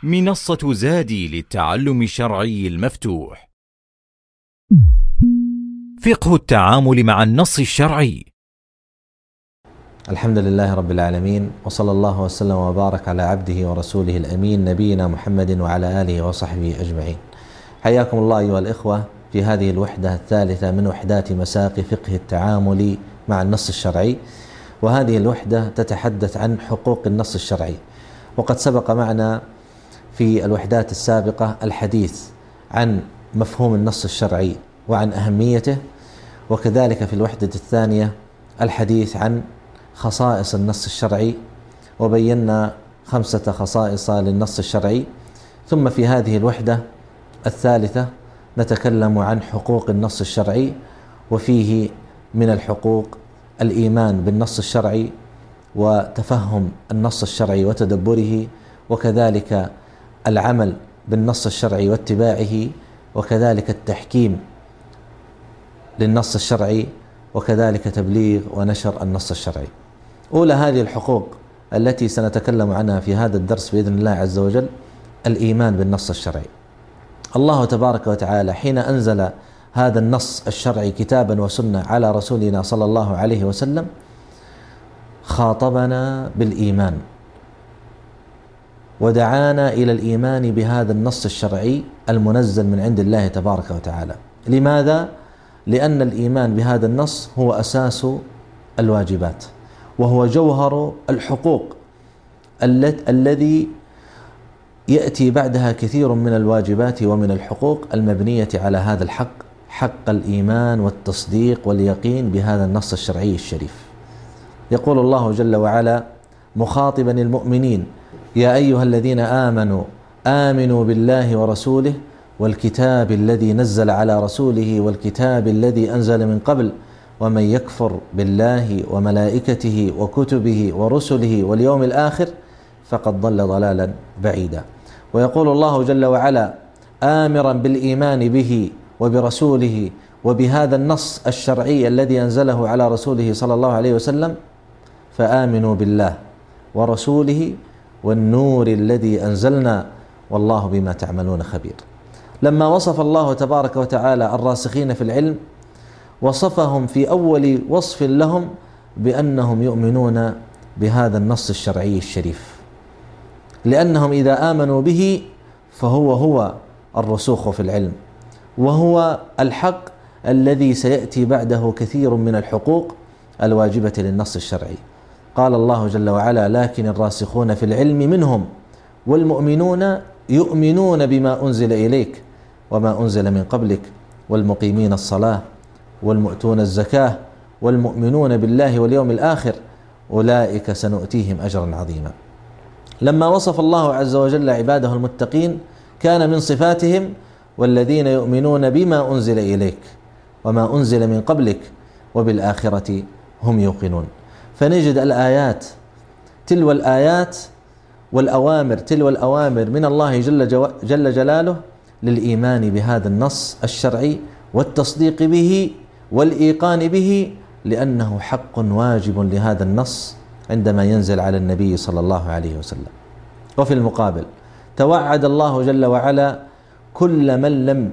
منصة زادي للتعلم الشرعي المفتوح. فقه التعامل مع النص الشرعي. الحمد لله رب العالمين، وصلى الله وسلم وبارك على عبده ورسوله الأمين نبينا محمد وعلى آله وصحبه أجمعين. حياكم الله أيها الإخوة في هذه الوحدة الثالثة من وحدات مساق فقه التعامل مع النص الشرعي، وهذه الوحدة تتحدث عن حقوق النص الشرعي. وقد سبق معنا في الوحدات السابقة الحديث عن مفهوم النص الشرعي وعن أهميته، وكذلك في الوحدة الثانية الحديث عن خصائص النص الشرعي، وبينا 5 خصائص للنص الشرعي. ثم في هذه الوحدة الثالثة نتكلم عن حقوق النص الشرعي، وفيه من الحقوق الإيمان بالنص الشرعي وتفهم النص الشرعي وتدبره، وكذلك العمل بالنص الشرعي واتباعه، وكذلك التحكيم للنص الشرعي، وكذلك تبليغ ونشر النص الشرعي. أولى هذه الحقوق التي سنتكلم عنها في هذا الدرس بإذن الله عز وجل الإيمان بالنص الشرعي. الله تبارك وتعالى حين أنزل هذا النص الشرعي كتابا وسنة على رسولنا صلى الله عليه وسلم خاطبنا بالإيمان، ودعانا إلى الإيمان بهذا النص الشرعي المنزل من عند الله تبارك وتعالى. لماذا؟ لأن الإيمان بهذا النص هو أساس الواجبات، وهو جوهر الحقوق الذي يأتي بعدها كثير من الواجبات ومن الحقوق المبنية على هذا الحق، حق الإيمان والتصديق واليقين بهذا النص الشرعي الشريف. يقول الله جل وعلا مخاطبا المؤمنين: يا أيها الذين آمنوا آمنوا بالله ورسوله والكتاب الذي نزل على رسوله والكتاب الذي أنزل من قبل ومن يكفر بالله وملائكته وكتبه ورسله واليوم الآخر فقد ضل ضلالا بعيدا. ويقول الله جل وعلا آمرا بالإيمان به وبرسوله وبهذا النص الشرعي الذي أنزله على رسوله صلى الله عليه وسلم: فآمنوا بالله ورسوله والنور الذي أنزلنا والله بما تعملون خبير. لما وصف الله تبارك وتعالى الراسخين في العلم وصفهم في أول وصف لهم بأنهم يؤمنون بهذا النص الشرعي الشريف، لأنهم إذا آمنوا به فهو الرسوخ في العلم، وهو الحق الذي سيأتي بعده كثير من الحقوق الواجبة للنص الشرعي. قال الله جل وعلا: لكن الراسخون في العلم منهم والمؤمنون يؤمنون بما أنزل إليك وما أنزل من قبلك والمقيمين الصلاة والمؤتون الزكاة والمؤمنون بالله واليوم الآخر أولئك سنؤتيهم أجرا عظيما. لما وصف الله عز وجل عباده المتقين كان من صفاتهم: والذين يؤمنون بما أنزل إليك وما أنزل من قبلك وبالآخرة هم يوقنون. فنجد الآيات تلو الآيات والأوامر تلو الأوامر من الله جل جلاله للإيمان بهذا النص الشرعي والتصديق به والإيقان به، لأنه حق واجب لهذا النص عندما ينزل على النبي صلى الله عليه وسلم. وفي المقابل توعد الله جل وعلا كل من لم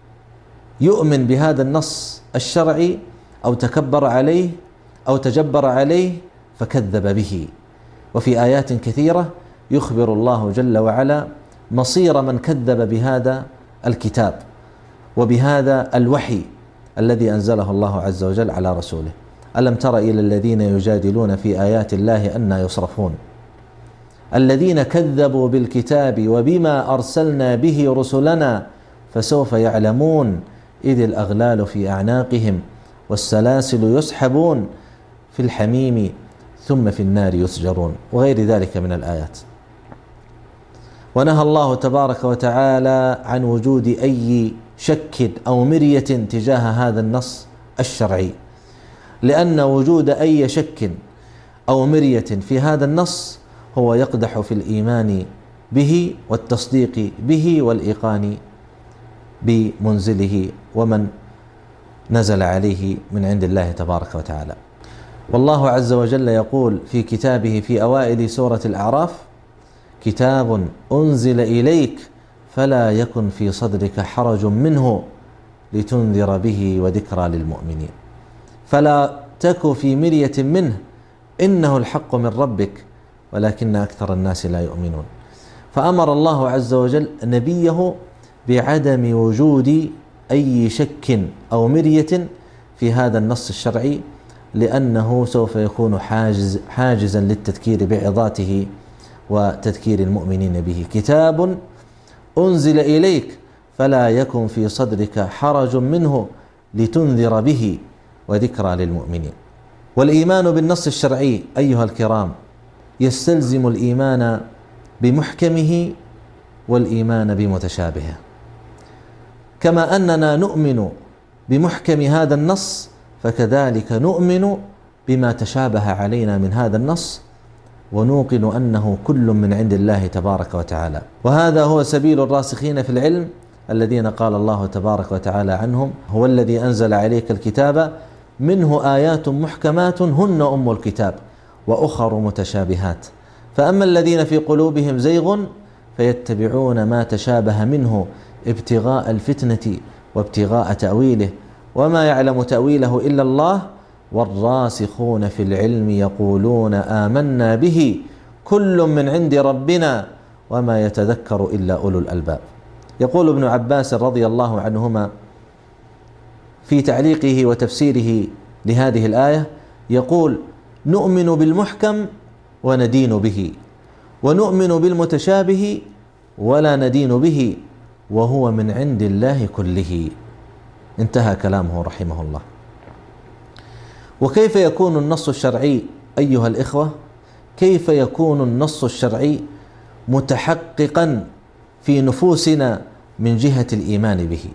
يؤمن بهذا النص الشرعي أو تكبر عليه أو تجبر عليه فكذب به. وفي آيات كثيرة يخبر الله جل وعلا مصير من كذب بهذا الكتاب وبهذا الوحي الذي أنزله الله عز وجل على رسوله. ألم تر إلى الذين يجادلون في آيات الله أنى يصرفون الذين كذبوا بالكتاب وبما أرسلنا به رسلنا فسوف يعلمون إذ الأغلال في أعناقهم والسلاسل يسحبون في الحميم ثم في النار يسجرون، وغير ذلك من الآيات. ونهى الله تبارك وتعالى عن وجود أي شك أو مرية تجاه هذا النص الشرعي، لأن وجود أي شك أو مرية في هذا النص هو يقدح في الإيمان به والتصديق به والإيقان بمنزله ومن نزل عليه من عند الله تبارك وتعالى. والله عز وجل يقول في كتابه في أوائل سورة الأعراف: كتاب أنزل إليك فلا يكن في صدرك حرج منه لتنذر به وذكرى للمؤمنين. فلا تك في مرية منه إنه الحق من ربك ولكن أكثر الناس لا يؤمنون. فأمر الله عز وجل نبيه بعدم وجود أي شك أو مرية في هذا النص الشرعي، لأنه سوف يكون حاجزا للتذكير بعظاته وتذكير المؤمنين به. كتاب أنزل إليك فلا يكن في صدرك حرج منه لتنذر به وذكرى للمؤمنين. والإيمان بالنص الشرعي أيها الكرام يستلزم الإيمان بمحكمه والإيمان بمتشابهه، كما أننا نؤمن بمحكم هذا النص فكذلك نؤمن بما تشابه علينا من هذا النص، ونوقن أنه كل من عند الله تبارك وتعالى. وهذا هو سبيل الراسخين في العلم الذين قال الله تبارك وتعالى عنهم: هو الذي أنزل عليك الكتاب منه آيات محكمات هن أم الكتاب وأخر متشابهات، فأما الذين في قلوبهم زيغ فيتبعون ما تشابه منه ابتغاء الفتنة وابتغاء تأويله وما يعلم تأويله إلا الله والراسخون في العلم يقولون آمنا به كل من عند ربنا وما يتذكر إلا أولو الألباب. يقول ابن عباس رضي الله عنهما في تعليقه وتفسيره لهذه الآية، يقول: نؤمن بالمحكم وندين به، ونؤمن بالمتشابه ولا ندين به، وهو من عند الله كله. انتهى كلامه رحمه الله. وكيف يكون النص الشرعي أيها الإخوة؟ كيف يكون النص الشرعي متحققا في نفوسنا من جهة الإيمان به؟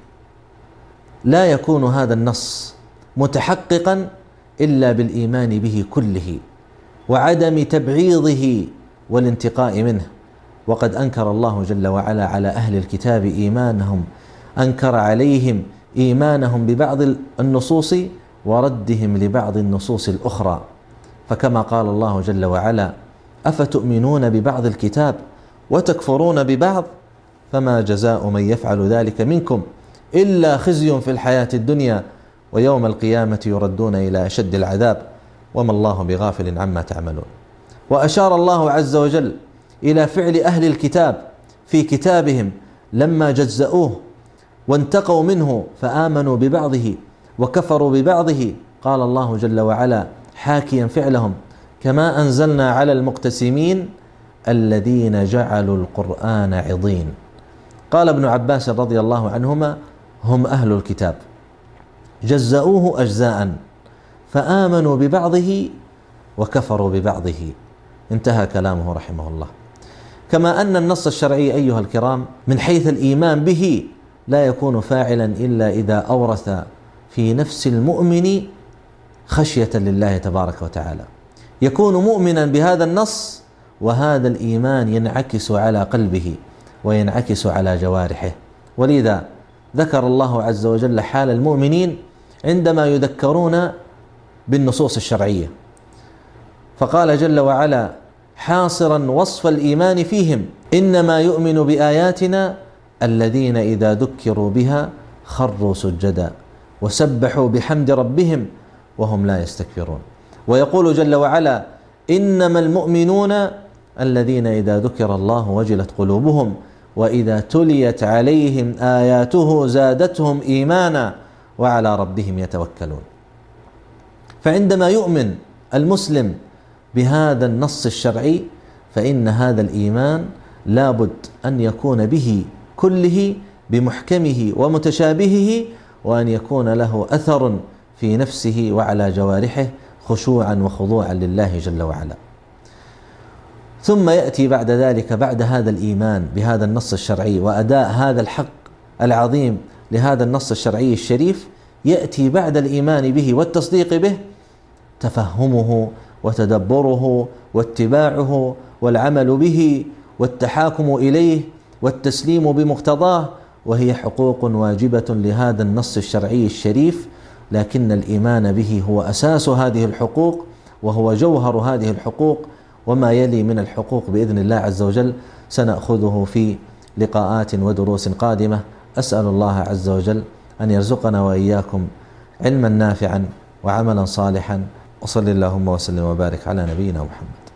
لا يكون هذا النص متحققا إلا بالإيمان به كله وعدم تبعيضه والانتقاء منه. وقد أنكر الله جل وعلا على أهل الكتاب إيمانهم، أنكر عليهم إيمانهم ببعض النصوص وردهم لبعض النصوص الأخرى. فكما قال الله جل وعلا: أفتؤمنون ببعض الكتاب وتكفرون ببعض فما جزاء من يفعل ذلك منكم إلا خزي في الحياة الدنيا ويوم القيامة يردون إلى أشد العذاب وما الله بغافل عما تعملون. وأشار الله عز وجل إلى فعل أهل الكتاب في كتابهم لما جزأوه وانتقوا منه فآمنوا ببعضه وكفروا ببعضه. قال الله جل وعلا حاكيا فعلهم: كما أنزلنا على المقتسمين الذين جعلوا القرآن عضين. قال ابن عباس رضي الله عنهما: هم أهل الكتاب جزأوه أجزاء فآمنوا ببعضه وكفروا ببعضه. انتهى كلامه رحمه الله. كما أن النص الشرعي أيها الكرام من حيث الإيمان به لا يكون فاعلا إلا إذا أورث في نفس المؤمن خشية لله تبارك وتعالى، يكون مؤمنا بهذا النص وهذا الإيمان ينعكس على قلبه وينعكس على جوارحه. ولذا ذكر الله عز وجل حال المؤمنين عندما يذكرون بالنصوص الشرعية، فقال جل وعلا حاصرا وصف الإيمان فيهم: إنما يؤمن بآياتنا الذين إذا ذكروا بها خروا سجدا وسبحوا بحمد ربهم وهم لا يستكبرون. ويقول جل وعلا: إنما المؤمنون الذين إذا ذكر الله وجلت قلوبهم وإذا تليت عليهم آياته زادتهم إيمانا وعلى ربهم يتوكلون. فعندما يؤمن المسلم بهذا النص الشرعي فإن هذا الإيمان لابد أن يكون به كله بمحكمه ومتشابهه، وأن يكون له أثر في نفسه وعلى جوارحه خشوعا وخضوعا لله جل وعلا. ثم يأتي بعد ذلك، بعد هذا الإيمان بهذا النص الشرعي وأداء هذا الحق العظيم لهذا النص الشرعي الشريف، يأتي بعد الإيمان به والتصديق به تفهمه وتدبره واتباعه والعمل به والتحاكم إليه والتسليم بمقتضاه، وهي حقوق واجبة لهذا النص الشرعي الشريف. لكن الإيمان به هو أساس هذه الحقوق وهو جوهر هذه الحقوق وما يلي من الحقوق بإذن الله عز وجل سنأخذه في لقاءات ودروس قادمة. أسأل الله عز وجل أن يرزقنا وإياكم علما نافعا وعملا صالحا، وصل اللهم وسلم وبارك على نبينا محمد.